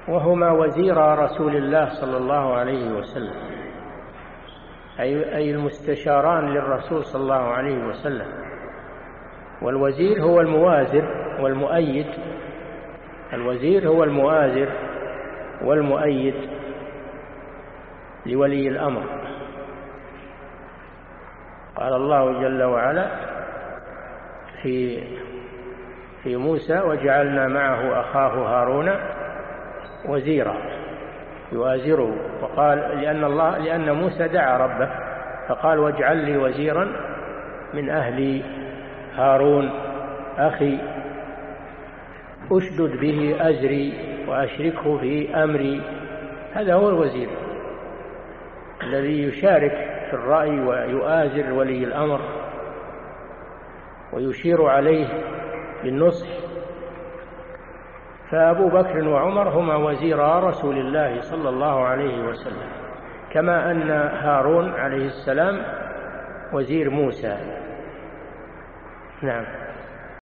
وهما وزيرا رسول الله صلى الله عليه وسلم، أي المستشاران للرسول صلى الله عليه وسلم. والوزير هو الموازر والمؤيد، الوزير هو الموازر والمؤيد لولي الأمر. قال الله جل وعلا في موسى: وجعلنا معه أخاه هارون وزيرا يؤازره. وقال لأن موسى دعا ربه فقال: واجعل لي وزيرا من أهلي هارون أخي أشدد به أزري وأشركه في أمري. هذا هو الوزير الذي يشارك في الرأي ويؤازر ولي الأمر ويشير عليه بالنصح. فأبو بكر وعمر هما وزيرا رسول الله صلى الله عليه وسلم، كما أن هارون عليه السلام وزير موسى. نعم.